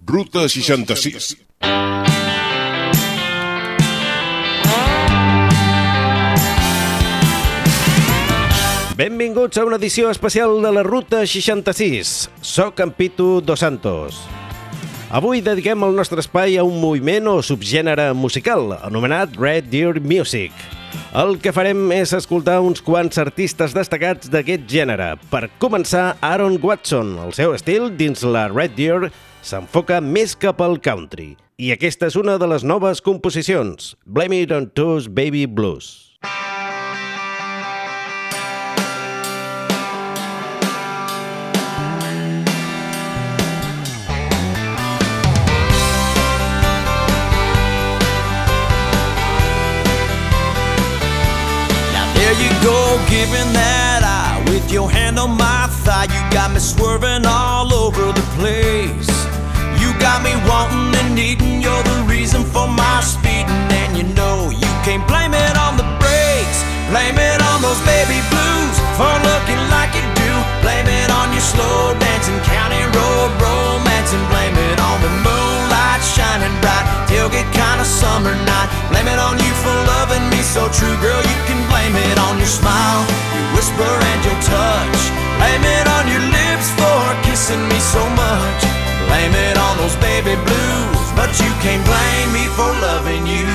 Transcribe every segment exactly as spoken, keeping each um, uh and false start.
Ruta seixanta-sis. Benvinguts a una edició especial de la Ruta seixanta-sis. Soc en Pitu Dos Santos. Avui dediquem el nostre espai a un moviment o subgènere musical anomenat Red Deer Music. El que farem és escoltar uns quants artistes destacats d'aquest gènere. Per començar, Aaron Watson. El seu estil dins la Red Deer s'enfoca més cap al country. I aquesta és una de les noves composicions, Blame It on Tu's Baby Blues. There you go, giving that eye with your hand on my thigh. You got me swerving all over the place. You got me wanting and needing. You're the reason for my speeding, and you know you can't blame it on the brakes. Blame it on those baby blues for looking like you do. Blame it on your slow dancing county road romance, and blame it on the moonlight shining bright, tailgate kind of summer night. Blame it on you for loving me so true, girl. You can blame it on your smile, your whisper and your touch. Blame it on your lips for kissing me so much. Blame it on those baby blues, but you can't blame me for loving you.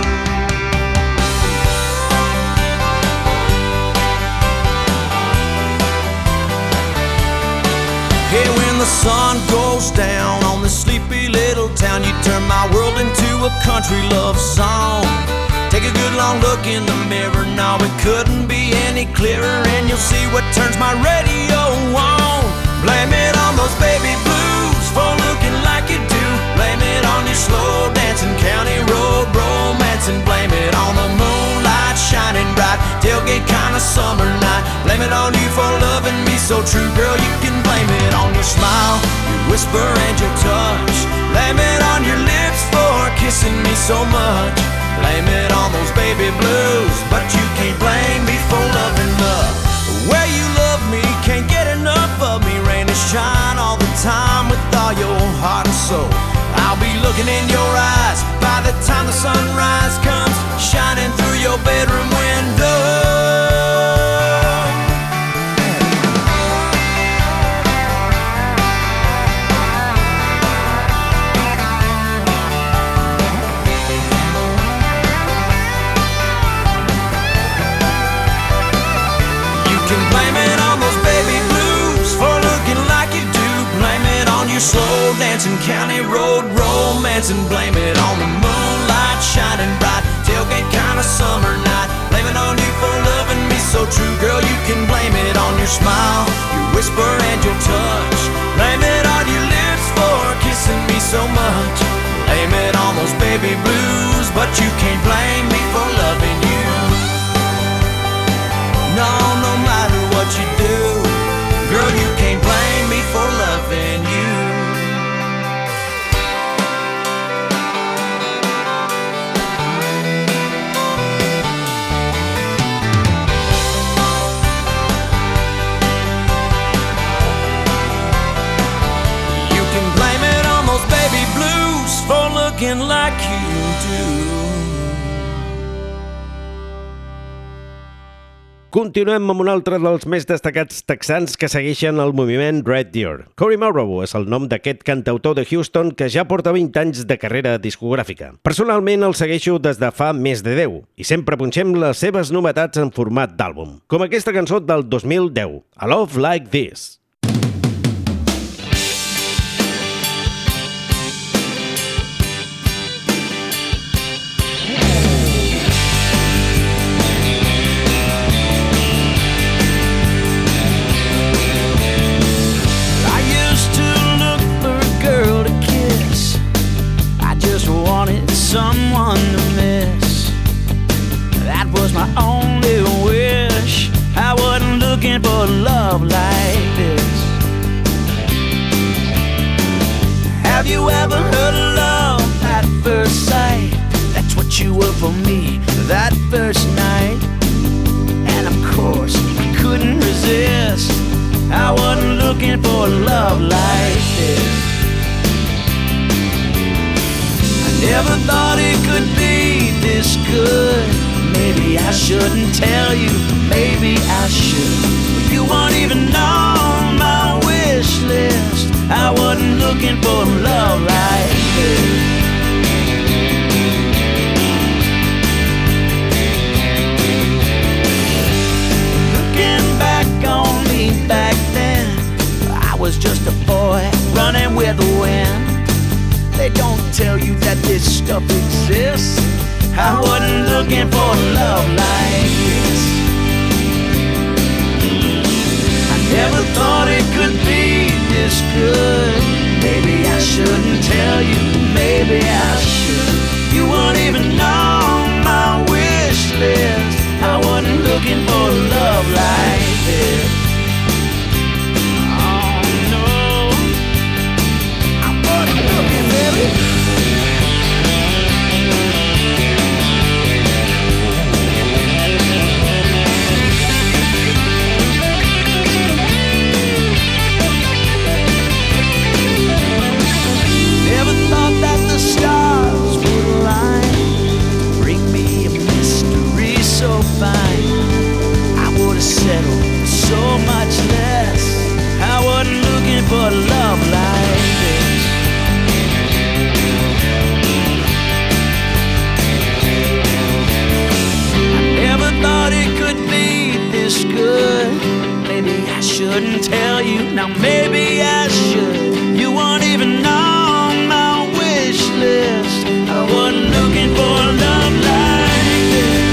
Hey, when the sun goes down on this sleepy little town, you turn my world into a country love song. Take a good long look in the mirror, now it couldn't be any clearer, and you'll see what turns my radio on. Blame it on those baby blues for looking like you do. Blame it on your slow dancing county road romance, and blame it on the moonlight shining bright, tailgate kind of summer night. Blame it on you for loving me so true, girl. You can blame it on your smile, your whisper and your touch. Blame it on your lips for kissing me so much. Blame it on those baby blues, but you can't blame me for loving the way you love me. Can't get enough of me, rain and shine all the time with all your heart and soul. I'll be looking in your eyes by the time the sunrise comes, shining through your bedroom window. Slow dancing county road romance, and blame it on the moonlight shining bright, tailgate kind of summer night. Blame it on you for loving me so true, girl. You can blame it on your smile, your whisper and your touch. Blame it on your lips for kissing me so much. Blame it on those baby blues, but you can't blame me for loving you. No, no matter what you do, girl, you can't blame me for loving you. Like you do. Continuem amb un altre dels més destacats texans que segueixen el moviment Red Deer. Cory Morrow és el nom d'aquest cantautor de Houston que ja porta vint anys de carrera discogràfica. Personalment el segueixo des de fa més de deu i sempre punxem les seves novetats en format d'àlbum, com aquesta cançó del dos mil deu, A Love Like This. Someone to miss. That was my only wish. I wasn't looking for love like this. Have you ever heard of love at first sight? That's what you were for me that first night. And of course I couldn't resist. I wasn't looking for love like this. good. Maybe I shouldn't tell you, maybe I should. You weren't even on my wish list. I wasn't looking for love like this. Looking back on me back then, I was just a boy running with the wind. They don't tell you that this stuff exists. I wasn't looking for love like this. I never thought it could be this good. Maybe I shouldn't tell you, maybe I should. You weren't even on my wish list. I wasn't looking for love like this. Oh no, I wasn't looking, baby. Settled so much less. I wasn't looking for love like this. I never thought it could be this good. Maybe I shouldn't tell you, now maybe I should. You weren't even on my wish list. I wasn't looking for love like this.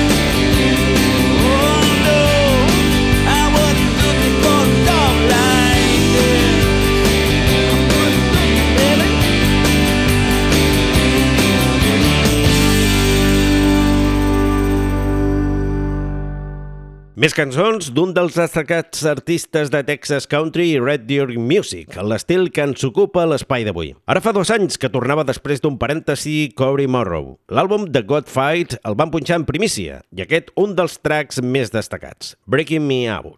Més cançons d'un dels destacats artistes de Texas Country i Red Deer Music, l'estil que ens ocupa l'espai d'avui. Ara fa dos anys que tornava després d'un parèntesi Cory Morrow. L'àlbum The God Fight el van punxar en primícia, i aquest un dels tracks més destacats, Breaking Me Out.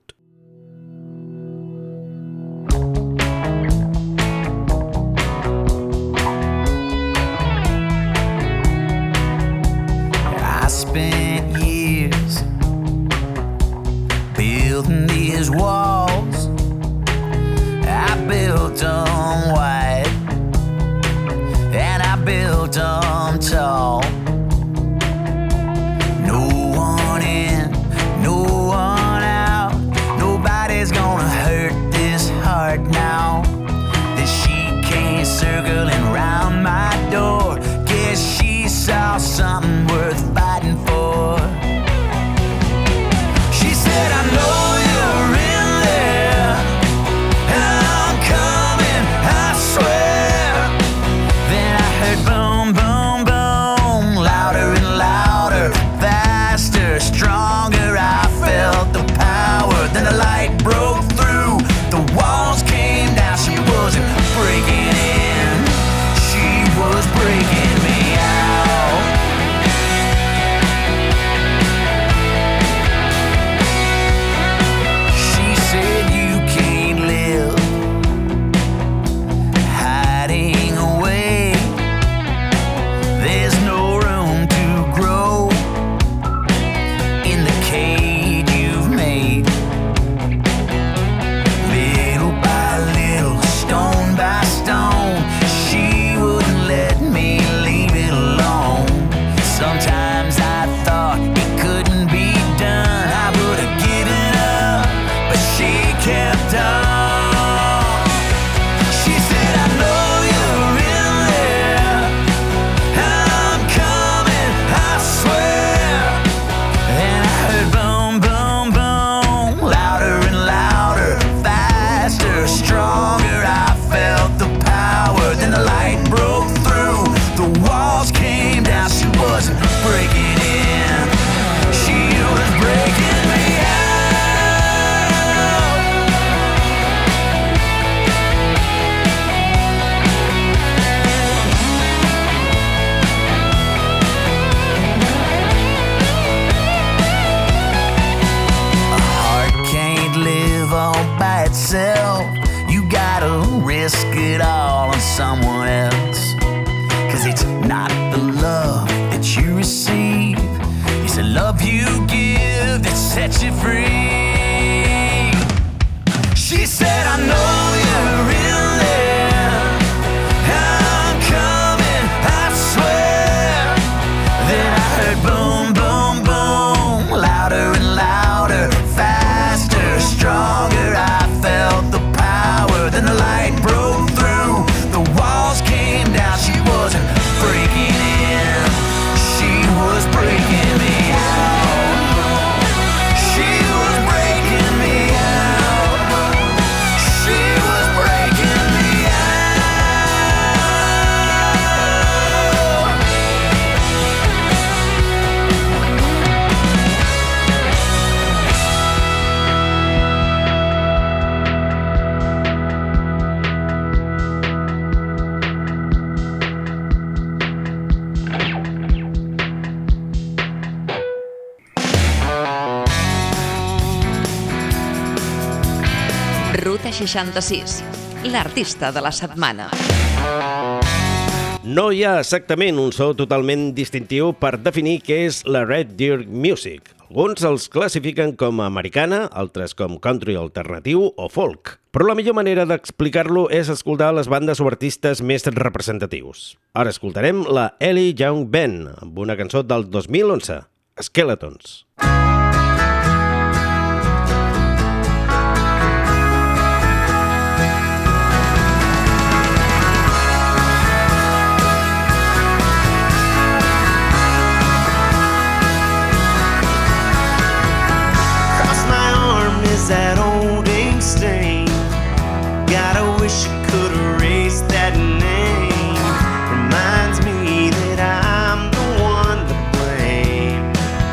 I spent years building these walls. I built them wide and I built them tall. No one in, no one out. Nobody's gonna hurt this heart now. That she came circling round my door. Guess she saw something worth fighting for. She said, I know you're in there, I'm coming, I swear. Then I heard boom, boom. free. She said, I know you're in there, I'm coming, I swear. Then I heard boom, boom, boom, louder and louder, faster, stronger. I felt the power, then the light broke through, the walls came down. She wasn't breaking in, she was breaking me out. She was breaking me out. She was breaking me out. Ruta seixanta-sis, l'artista de la setmana. No hi ha exactament un so totalment distintiu per definir què és la Red Deer Music. Alguns els classifiquen com a americana, altres com country alternatiu o folk. Però la millor manera d'explicar-lo és escoltar les bandes o artistes més representatius. Ara escoltarem la Ellie Young Band amb una cançó del dos mil onze, Skeletons. That old ink stain, God, I wish I could erase that name. Reminds me that I'm the one to blame.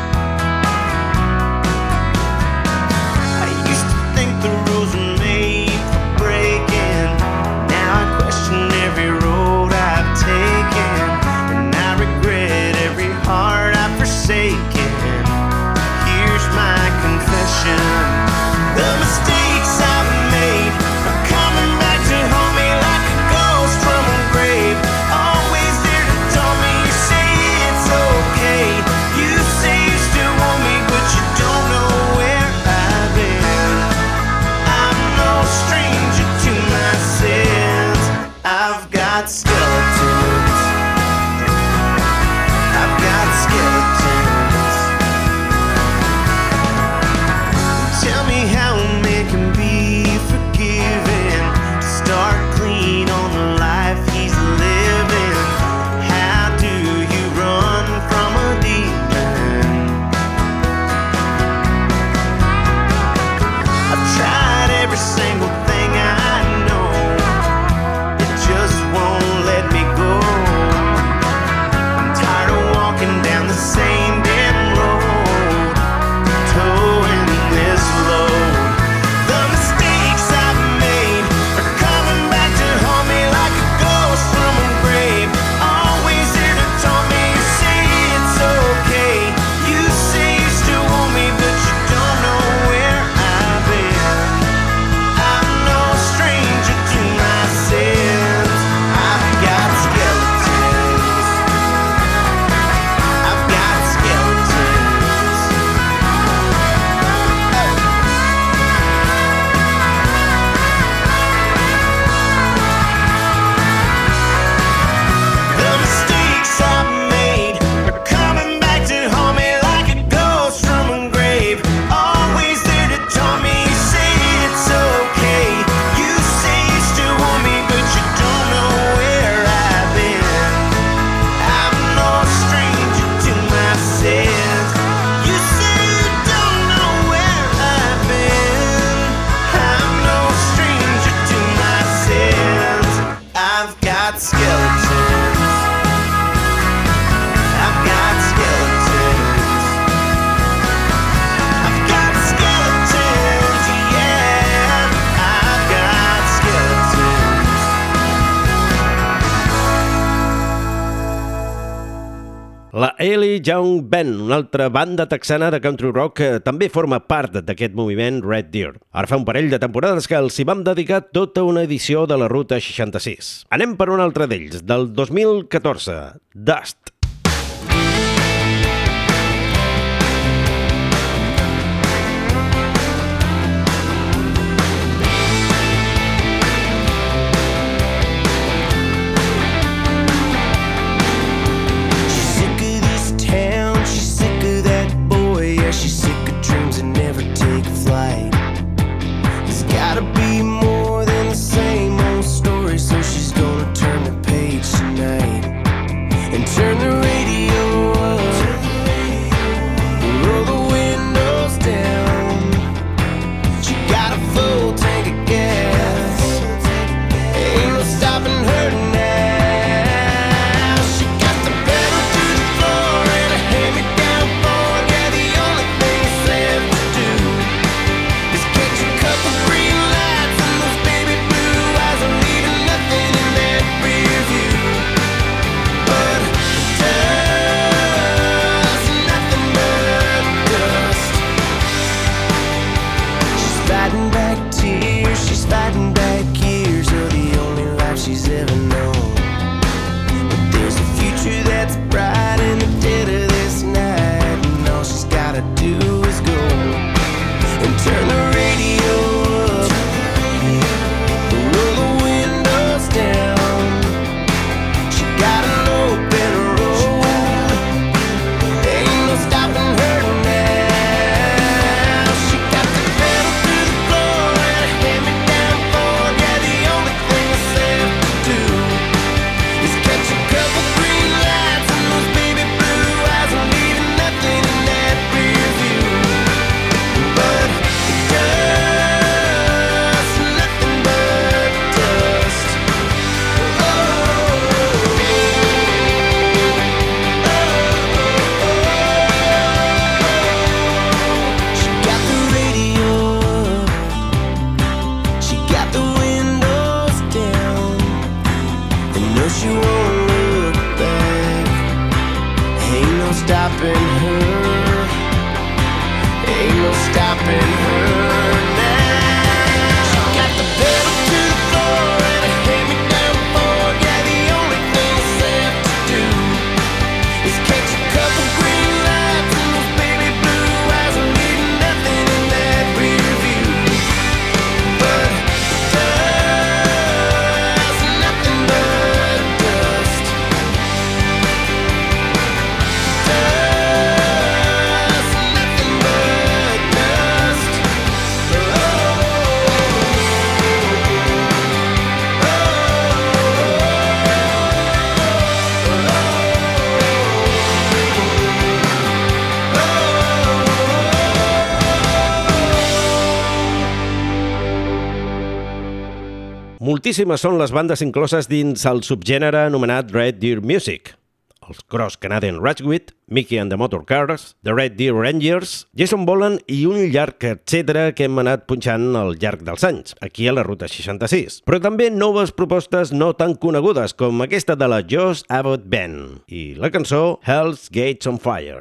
I used to think the rules were made for breaking. Now I question every road I've taken, and I regret every heart I've forsaken. Here's my confession. The mistakes I've made are coming back to haunt me like a ghost from a grave. Always there to tell me, you say it's okay. You say you still want me, but you don't know where I've been. I'm no stranger to my sins. I've got skeletons. I've got skeletons. Tell me how a man can be forgiven, start clean on the life he's living. How do you run from a demon? I've tried every single thing I know, it just won't let me go. I'm tired of walking down the same damn road, towing this load. The mistakes I've made are coming back to haunt me like a ghost from a grave. Always there to taunt me, you say it's okay. You say you still want me, but you don't know where I've been. I'm no stranger to my sins. I've got skeletons. I've got skeletons. The mistakes I've made are coming back to haunt me like a ghost from a grave. Always there to taunt me, you say it's okay. You say you still want me, but you don't know where I've been. I'm no stranger to my sins. You say you don't know where I've been. I'm no stranger to my sins. I've got skeletons. I've got skeletons. I've got skeletons, yeah. I've got skeletons. La Ellie Young Band, una altra banda texana de country rock que també forma part d'aquest moviment Red Deer. Ara fa un parell de temporades que els hi vam dedicar tota una edició de la Ruta seixanta-sis. Anem per un altre d'ells, del dos mil catorze, Dust. turn the radio up, roll the windows down. She got a full tank of gas, ain't no stopping her now. She got the pedal to the floor and a hand-me-down Ford. Yeah, the only thing that's left to do is catch a couple green lights and those baby blue eyes are leaving nothing in that rear view but dust, nothing but dust. She's fighting back tears, she's fighting back years of the only life she's ever known. But there's a future that's bright in the dead of this night, and all she's gotta do is go and turn the radio up, roll the windows down. She got an open road, ain't no stopping her now. She got the pedal to the floor and a hand-me-down Ford. Yeah, the only thing that's left to do is catch a couple green lights and those baby blue eyes are leaving nothing in that rear view but dust, nothing but dust. Oh, she got the radio up, she got the windows down, and no, she won't look back. Ain't no stopping her, ain't no stopping her now. She got the pedal to the floor and a hand-me-down Ford. Yeah, the only thing that's left to do is catch a couple green lights and those baby blue eyes are leaving nothing in that rear view but dust, nothing but dust. Dust, nothing but dust. Oh, oh, Moltíssimes són les bandes incloses dins el subgènere anomenat Red Deer Music. Els Cross Canadian Ragweed, Mickey and the Motorcars, The Red Deer Rangers, Jason Boland i un llarg etcètera que hem anat punxant al llarg dels anys, aquí a la Ruta seixanta-sis. Però també noves propostes no tan conegudes com aquesta de la Josh Abbott Band i la cançó Hell's Gates on Fire.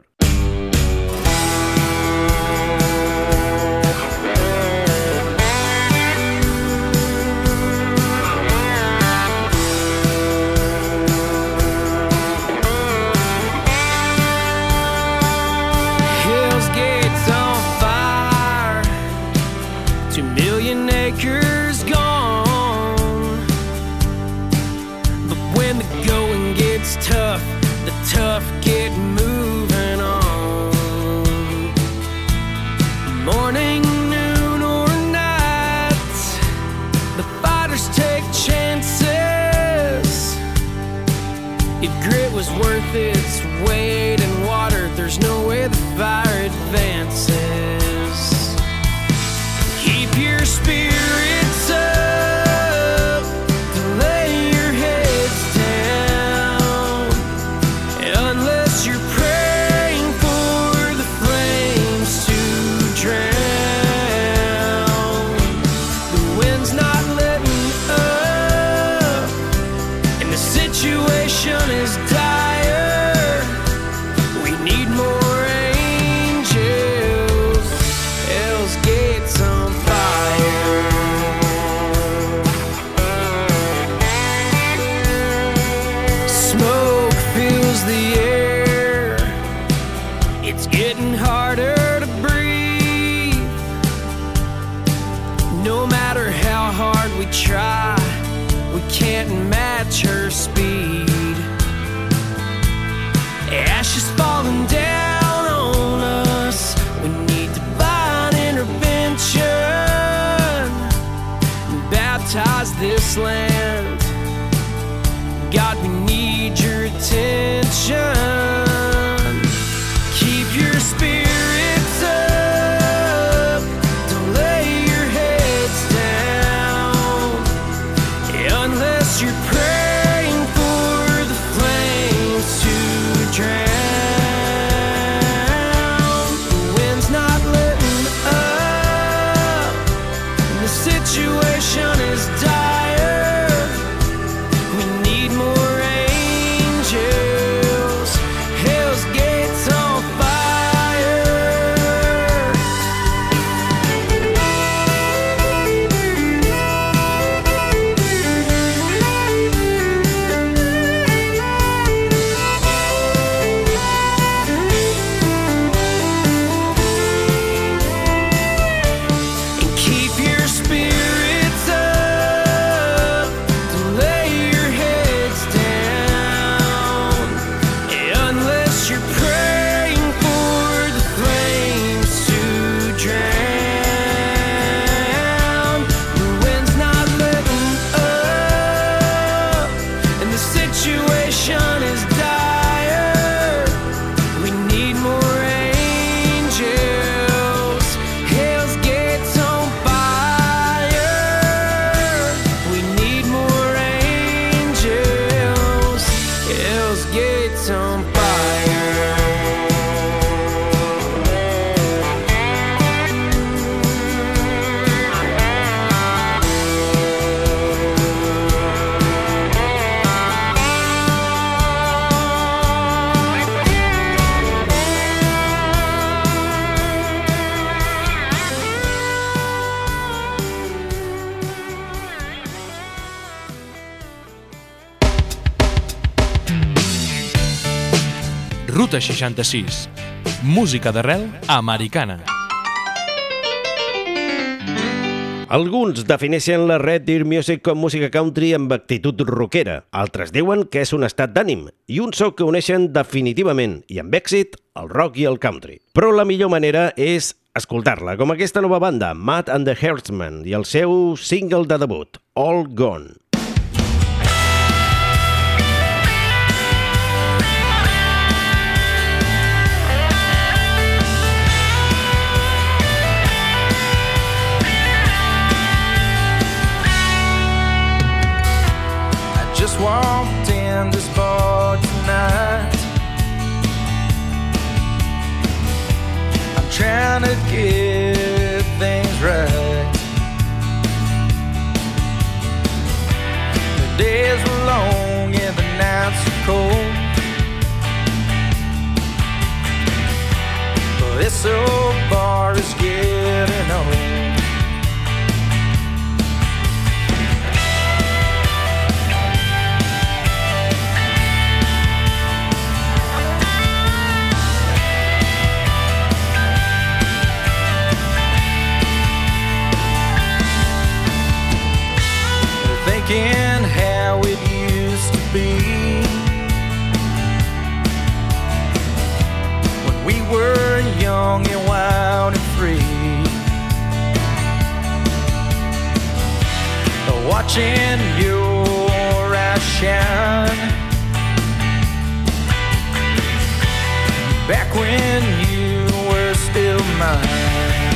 Hell's Gates on fire, two million acres gone. But when the going gets tough, the tough get moving on. Morning, noon, or night, the fighters take chances. If grit was worth its weight in water, there's no way the fire advances. Keep your spirits up, lay your heads down, unless you're praying for the flames to drown. The wind's not letting up, and the situation is dire. We need more angels. Hell's Gates on fire. Smoke fills the air, it's getting harder to breathe. No matter how hard we try, we can't match her speed. spirits up, don't lay your heads down, unless you're praying for the flames to drown. The wind's not letting up, and the situation is dire. We need more angels, Hell's Gates on Ruta seixanta-sis. Música d'arrel americana. Alguns defineixen la Red Deer Music com música country amb actitud rockera. Altres diuen que és un estat d'ànim i un so que uneixen definitivament i amb èxit el rock i el country. Però la millor manera és escoltar-la, com aquesta nova banda, Matt and the Herdsmen, i el seu single de debut, All Gone. Just walked in this bar tonight. I'm trying to get things right. The days were long and the nights were cold, but this old bar is getting old. Thinking how it used to be when we were young and wild and free, watching your eyes shine back when you were still mine.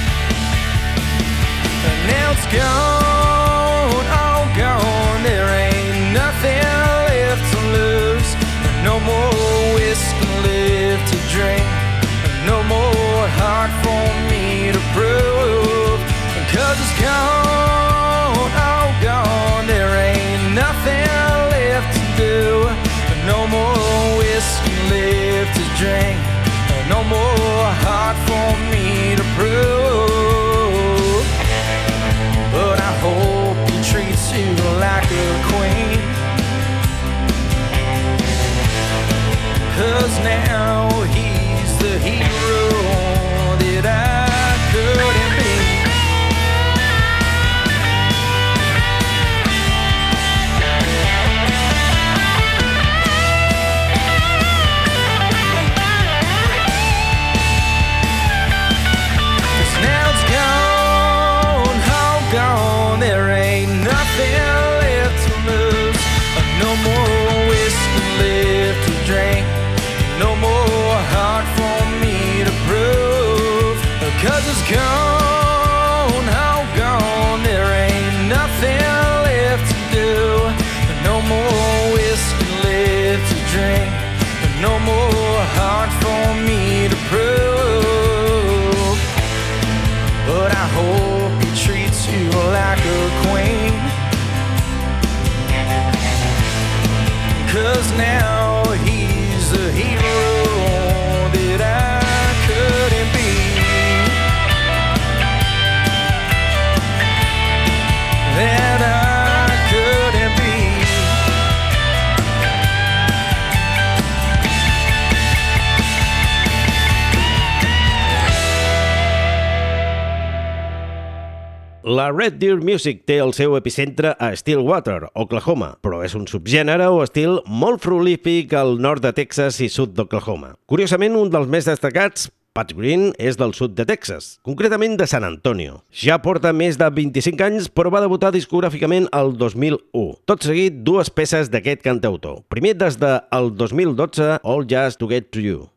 And now it's gone, all gone. There ain't nothing left to lose. No more whiskey left to drink. No more heart for me to prove. Cause it's gone, all gone. There ain't nothing left to do. No more whiskey left to drink. No more heart for me to prove. But I hope he treats you like a queen. Cause now he's the hero that I couldn't be. Cause now it's gone, all gone. There ain't nothing left to lose. No more whiskey left to drink. No more now he's a hero that I couldn't be. That I couldn't be. La Red Deer Music té el seu epicentre a Stillwater, Oklahoma, però és un subgènere o estil molt prolífic al nord de Texas i sud d'Oklahoma. Curiosament, un dels més destacats, Pat Green, és del sud de Texas, concretament de San Antonio. Ja porta més de vint-i-cinc anys, però va debutar discogràficament el dos mil u. Tot seguit, dues peces d'aquest cantautor. Primer, des del dos mil dotze, All Just to Get to You.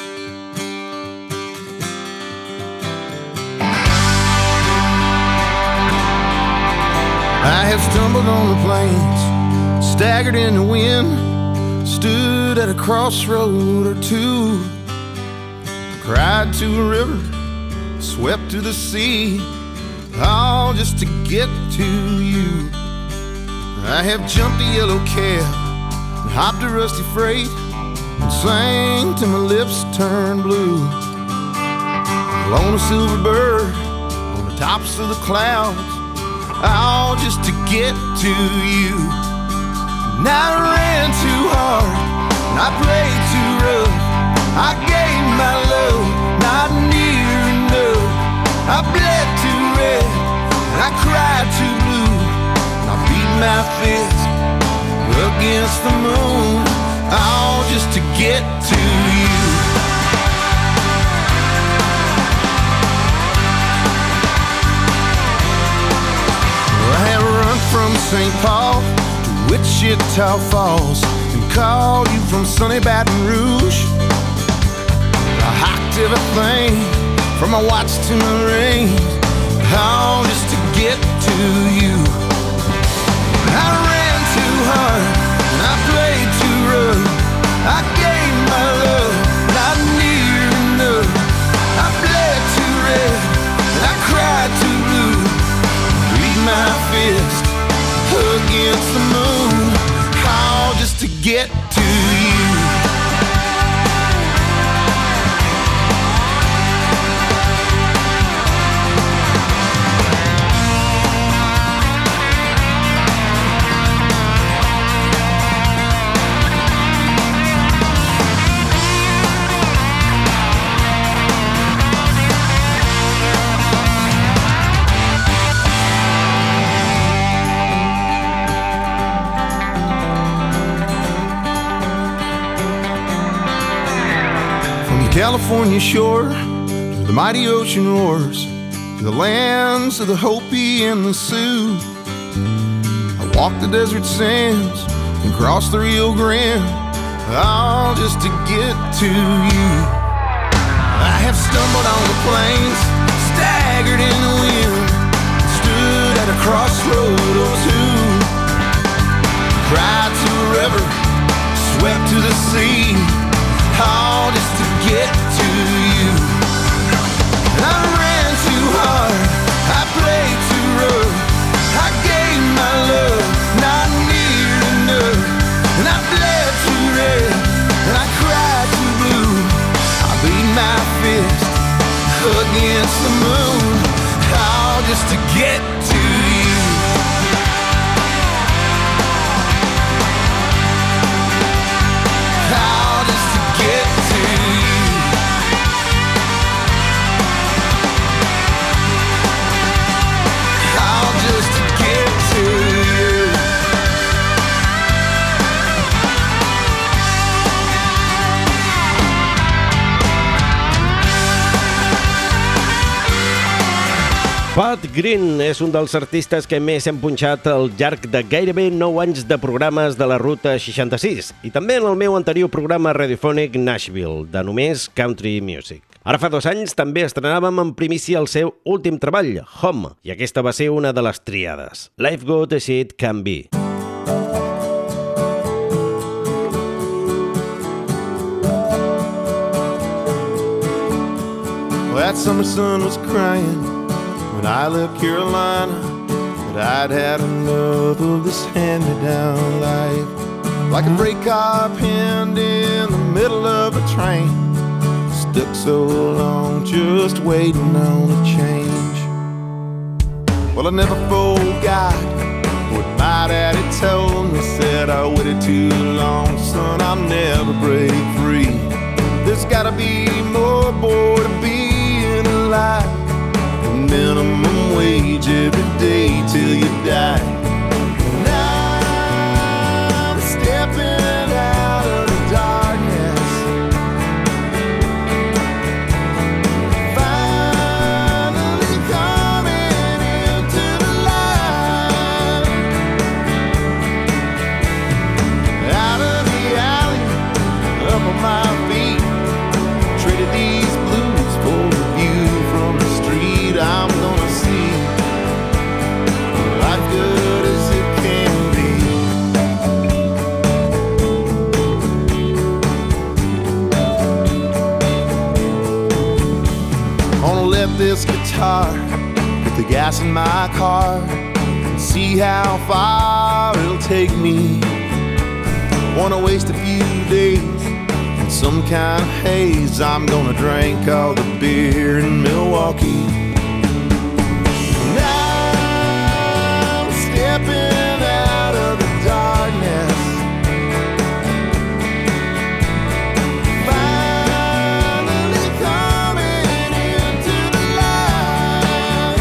I have stumbled on the plains, staggered in the wind, stood at a crossroad or two, cried to a river, swept to the sea, all just to get to you. I have jumped a yellow cab and hopped a rusty freight and sang till my lips turned blue. Flown a silver bird on the tops of the clouds, all just to get to you. And I ran too hard, and I played too rough. I gave my love, not near enough. I bled too red, and I cried too blue. And I beat my fist against the moon, all just to get to you. From Saint Paul to Wichita Falls and called you from sunny Baton Rouge. I hiked everything from my watch to my rings, all just to get to you. I ran too hard and I played too rough. I gave my love, not near enough. I bled too red and I cried too blue. Beat my fist against the moon, all just to get to you. California shore, to the mighty ocean roars, to the lands of the Hopi and the Sioux. I walked the desert sands and crossed the Rio Grande, all just to get to you. I have stumbled on the plains, staggered in the wind, stood at a crossroad or two, cried to a river, swept to the sea, all just to get to you. And I ran too hard, I played too rough. I gave my love, not near enough. And I bled too red, and I cried too blue. I beat my fist against the moon, all just to get to you. All just to get to you. All just to get to you. Pat Green és un dels artistes que més hem punxat al llarg de gairebé nou anys de programes de la Ruta seixanta-sis i també en el meu anterior programa radiofònic Nashville, de només country music. Ara fa dos anys també estrenàvem en primícia el seu últim treball, Home, i aquesta va ser una de les triades. Life Good As It Can Be. Well, that summer sun was crying when I left Carolina, but I'd had enough of this hand-me-down life. like a freight car pinned in the middle of a train, stuck so long just waiting on a change. Well, I never forgot what my daddy told me. Said I waited too long, son, I'll never break free. There's gotta be more, boy, to being alive. Minimum wage every day till you die. Now I'm stepping out of the darkness, finally coming into the light. Out of the alley, up on my feet, traded these blues for a view from the street. I'm gonna see life good as it can be. Gonna let this guitar put the gas in my car and see how far it'll take me. Wanna waste a few days in some kind of haze. I'm gonna drink all the beer in Milwaukee. Now I'm stepping out of the darkness, finally coming into the light.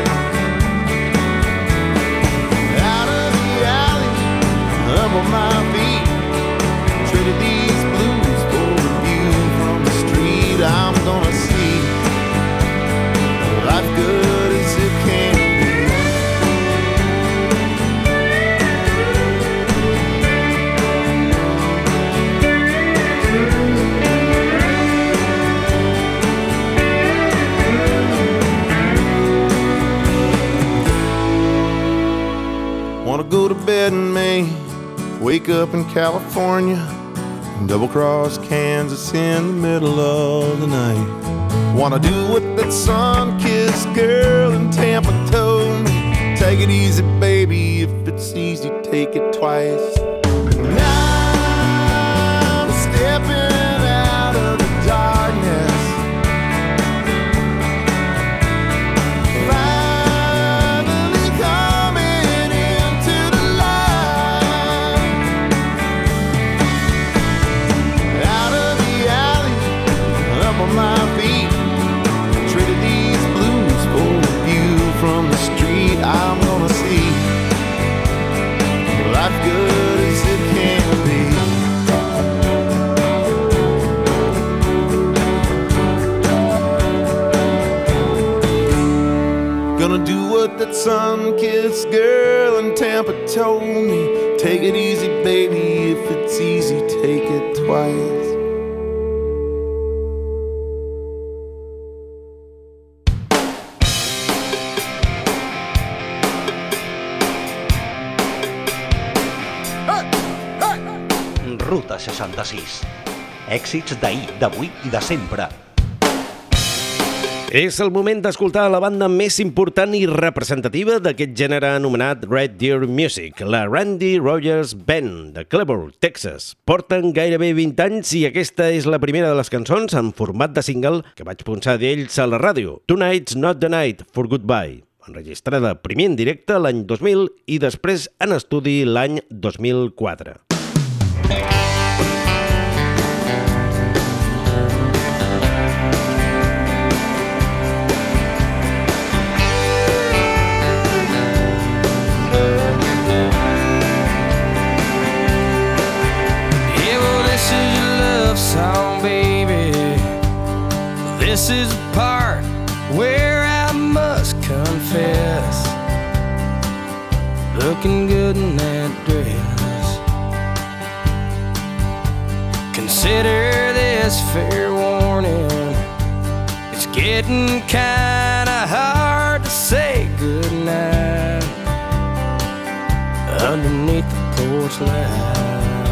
Out of the alley, up on my feet, traded these blues for a view from the street. I'm gonna see life good as it can be. Wanna go to bed in Maine, wake up in California, double cross Kansas in the middle of the night. Wanna do what that sun-kissed girl in Tampa told me. Take it easy, baby, if it's easy, take it twice. Now I'm stepping out of the darkness, finally coming into the light. Out of the alley, up on my feet, traded these blues for a view from the street. I'm gonna see life good as it can be. Gonna do what that sun-kissed girl in Tampa told me. Take it easy, baby, if it's easy, take it twice. Ruta seixanta-sis. Èxits d'ahir, d'avui i de sempre. És el moment d'escoltar la banda més important i representativa d'aquest gènere anomenat Red Deer Music, la Randy Rogers Band, de Cleburne, Texas. Porten gairebé vint anys i aquesta és la primera de les cançons en format de single que vaig punxar d'ells a la ràdio. Tonight's Not the Night for Goodbye, enregistrada primer en directe l'any dos mil i després en estudi l'any dos mil quatre. Song, baby, this is the part where I must confess, looking good in that dress. Consider this fair warning, it's getting kinda hard to say goodnight underneath the porch light.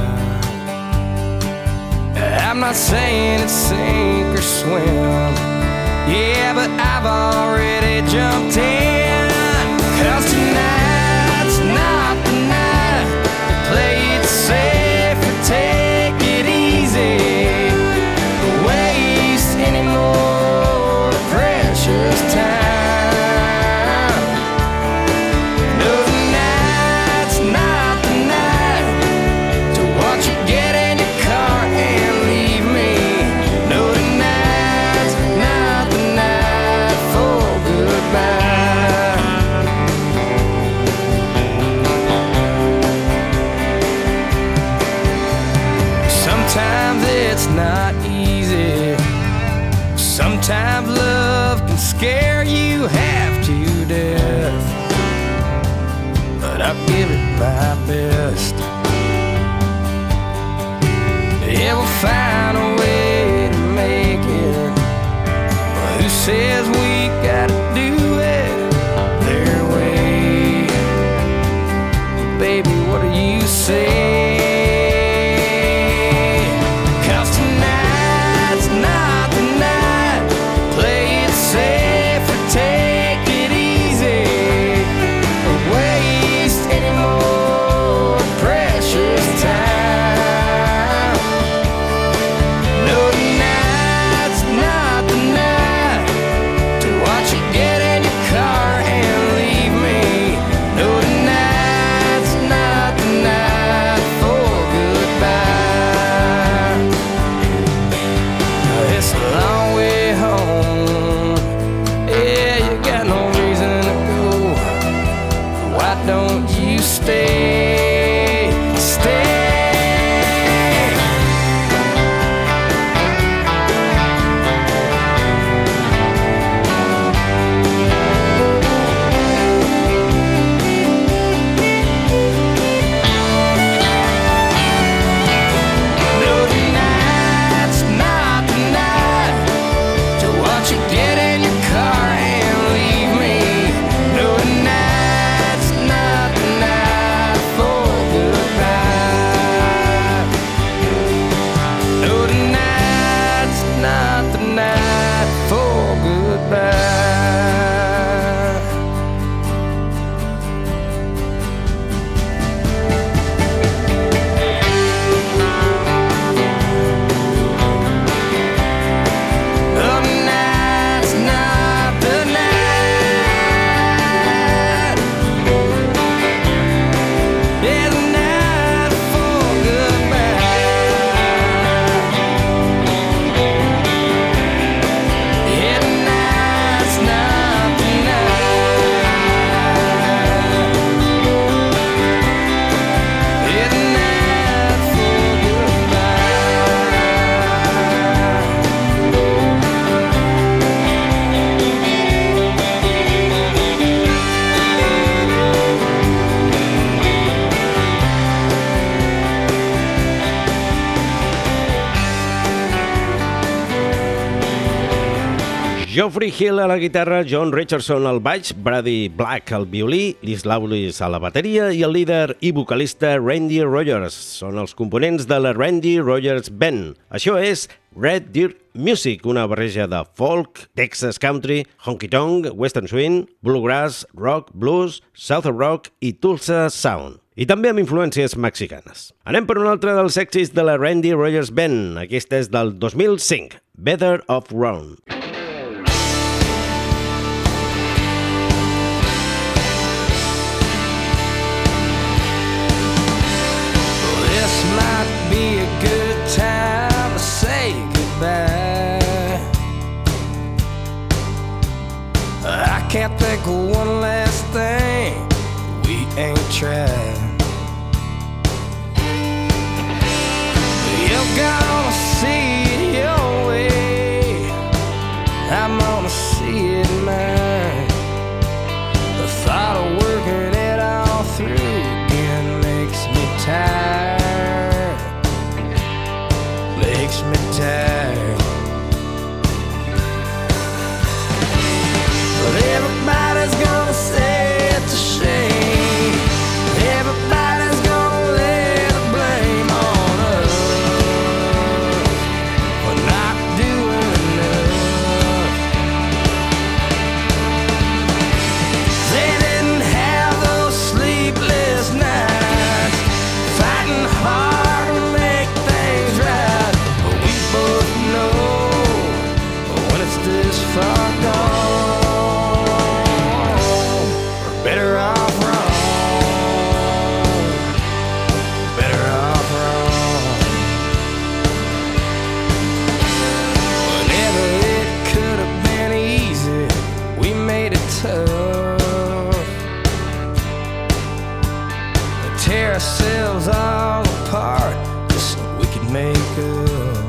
I'm not saying it's sink or swim, yeah, but I've already jumped in. 'Cause tonight's not the night to play it safe sometimes it's not easy. Sometimes love can scare you half to death, but I'll give it my best. Yeah, we'll find a way to make it. Well, who says we gotta do it their way? Baby, what do you say? Geoffrey Hill a la guitarra, John Richardson al baix, Brady Black al violí, Liz Lawless a la bateria i el líder i vocalista Randy Rogers. Són els components de la Randy Rogers Band. Això és Red Deer Music, una barreja de folk, Texas Country, honky-tonk, western swing, bluegrass, rock, blues, southern rock i Tulsa Sound. I també amb influències mexicanes. Anem per un altre dels èxits de la Randy Rogers Band. Aquesta és del dos mil cinc, Better Off Wrong. Time to say goodbye. I can't think of one last thing we ain't tried. You're gonna see it your way, I'm gonna see it mine. The thought of working it all through again makes me tired. Makes me tired. But everybody's gonna say it's a shame. Everybody's gonna lay the blame on us for not doing enough. They didn't have those sleepless nights, fighting hard to make things right. Both makeup.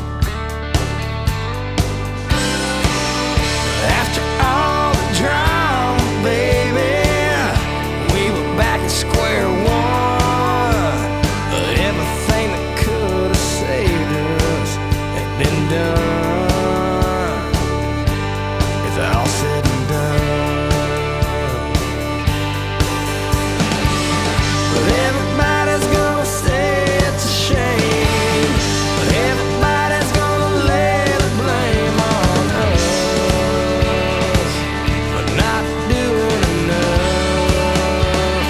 After all the drama, baby, we were back at square one. But everything that could have saved us had been done. It's all said and done. But everybody's gonna say it's a shame. But everybody's gonna lay the blame on us for not doing enough.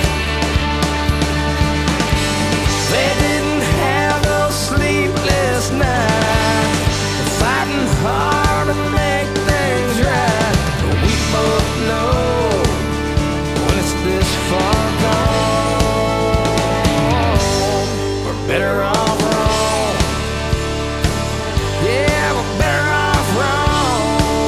They didn't have those sleepless nights, fighting hard to make things right. But we both know when it's this far gone, we're better off wrong. Yeah, we're better off wrong.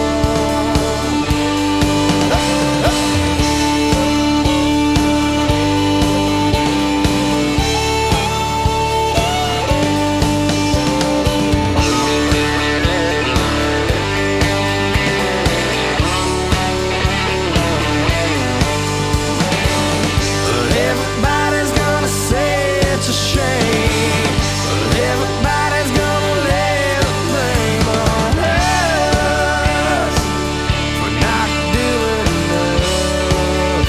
But everybody's gonna say it's a shame. But everybody's gonna lay the blame on us for not doing enough.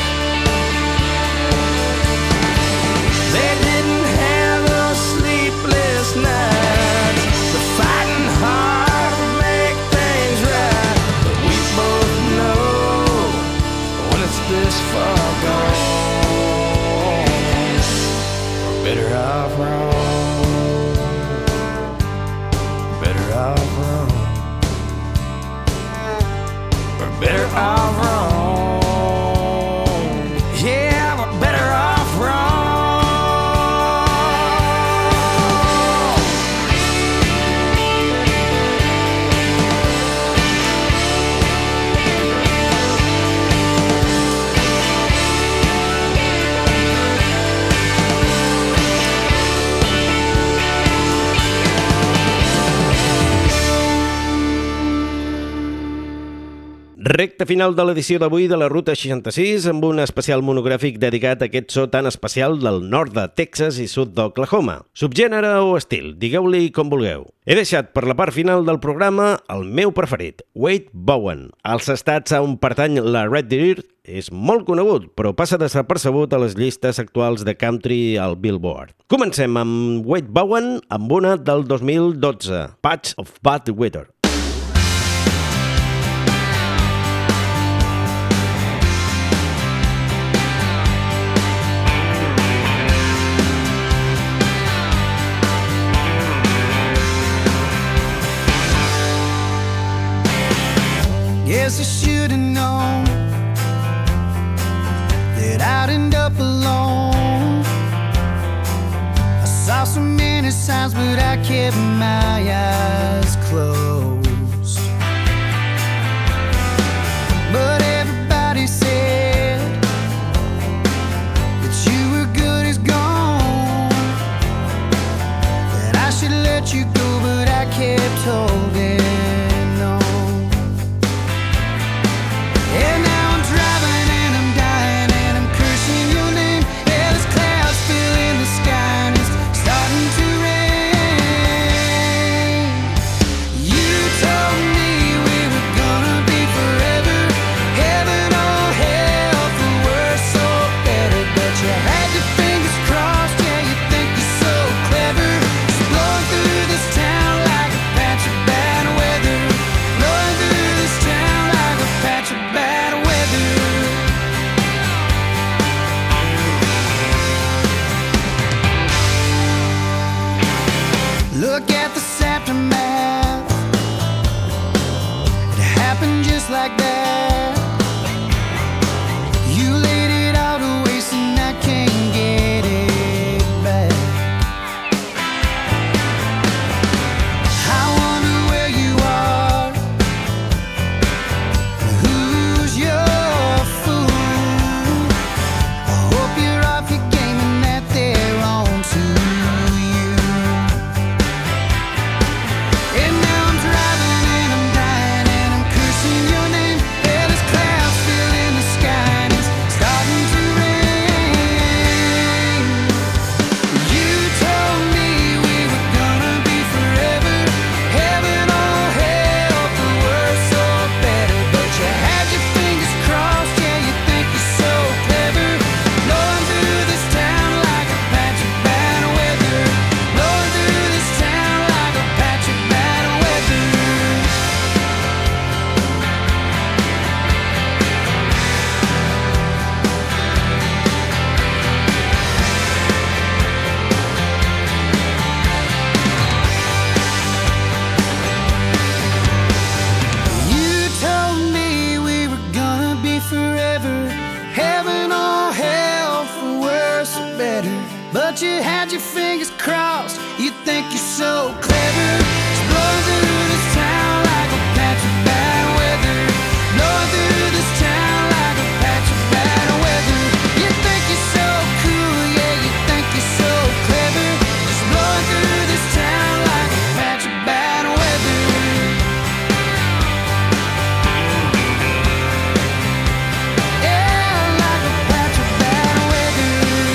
They didn't have those sleepless nights, they're fighting hard to make things right. But we both know when it's this far gone, we're better off wrong. Better off wrong. We're better off wrong. Yeah, we're better off wrong. Recte final de l'edició d'avui de la Ruta seixanta-sis amb un especial monogràfic dedicat a aquest so tan especial del nord de Texas i sud d'Oklahoma. Subgènere o estil, digueu-li com vulgueu. He deixat per la part final del programa el meu preferit, Wade Bowen. Als estats on pertany la Red Deer és molt conegut, però passa desapercebut a les llistes actuals de country al Billboard. Comencem amb Wade Bowen amb una del dos mil dotze, Patch of Bad Weather. Guess I should've known that I'd end up alone. I saw so many signs, but I kept my eyes closed. But everybody said that you were good as gone, that I should let you go, but I kept holding. And now I'm driving and I'm dying and I'm cursing your name. Yeah, there's clouds filling the sky and it's starting to rain. You told me we were gonna be forever, heaven or hell, for worse or better. But you had your fingers crossed, yeah, you think you're so clever. Just blowing through this town like a patch of bad weather. Blowing through this town like a patch of bad weather. Look at this aftermath. It happened just like that. You laid it all to waste and I can't get it back. I wonder where you are, who's your fool. I hope you're off your game and that they're on to you. so clever. It's blowing through this town like a patch of bad weather. Blowing through this town like a patch of bad weather. You think you're so cool, yeah, you think you're so clever. Just blowing through this town like a patch of bad weather. Yeah, like a patch of bad weather.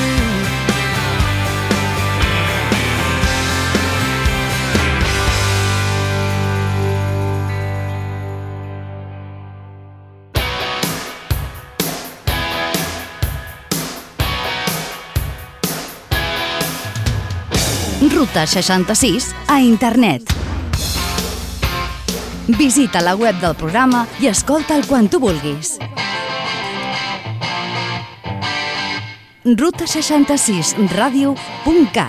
Ruta seixanta-sis a internet. Visita la web del programa i escolta'l quan tu vulguis. ruta seixanta-sis ràdio punt cat.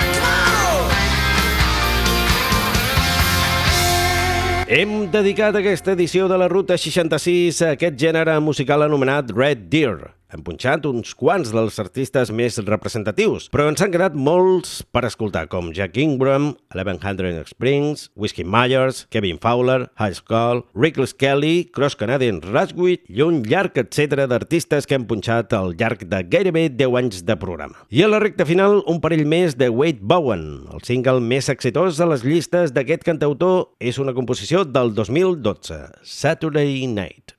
Hem dedicat aquesta edició de la Ruta seixanta-sis a aquest gènere musical anomenat Red Deer. Hem punxat uns quants dels artistes més representatius, però ens han quedat molts per escoltar, com Jack Ingram, eleven hundred Springs, Whiskey Myers, Kevin Fowler, High Skull, Rick Kelly, Cross Canadian Rashwick i un llarg etcètera d'artistes que hem punxat al llarg de gairebé deu anys de programa. I a la recta final, un parell més de Wade Bowen. El single més exitós a les llistes d'aquest cantautor és una composició del dos mil dotze, Saturday Night.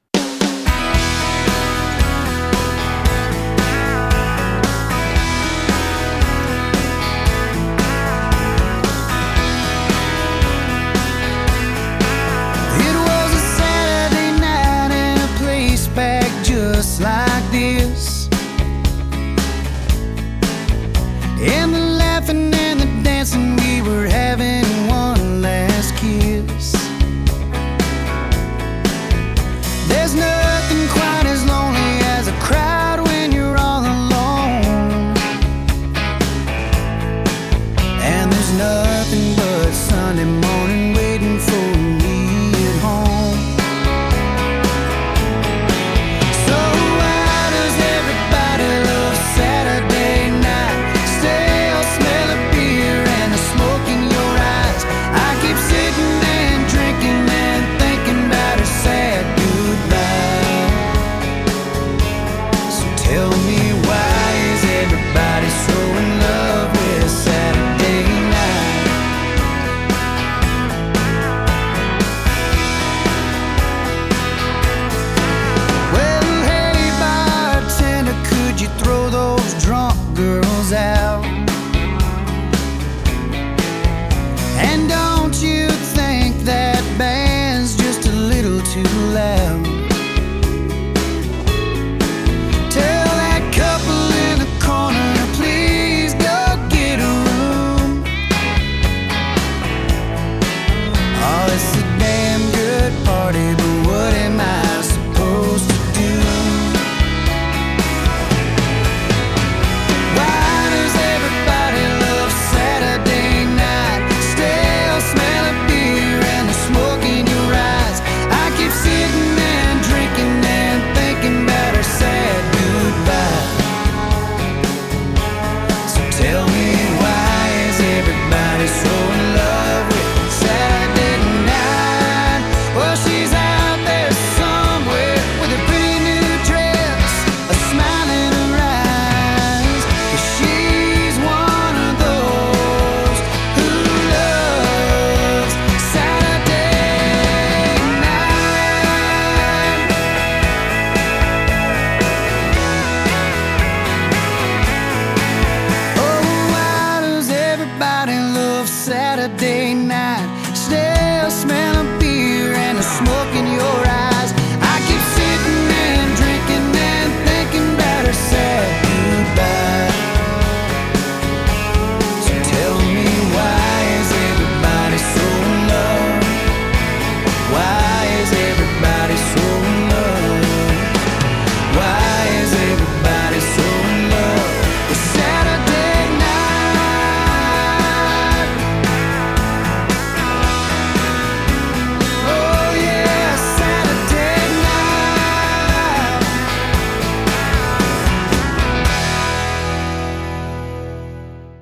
Just like this, and the laughing and the dancing, we were having one last kiss.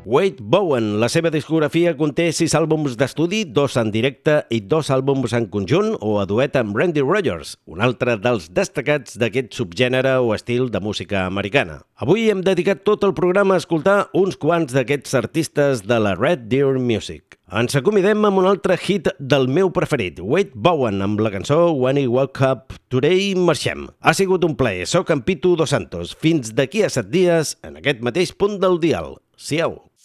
Wade Bowen. La seva discografia conté sis àlbums d'estudi, dos en directe i dos àlbums en conjunt o a duet amb Randy Rogers, un altre dels destacats d'aquest subgènere o estil de música americana. Avui hem dedicat tot el programa a escoltar uns quants d'aquests artistes de la Red Deer Music. Ens acomidem amb un altre hit del meu preferit, Wade Bowen, amb la cançó When I Woke Up Today. Marxem. Ha sigut un plaer. Soc en Pitu Dos Santos. Fins d'aquí a set dies, en aquest mateix punt del dial. Siau.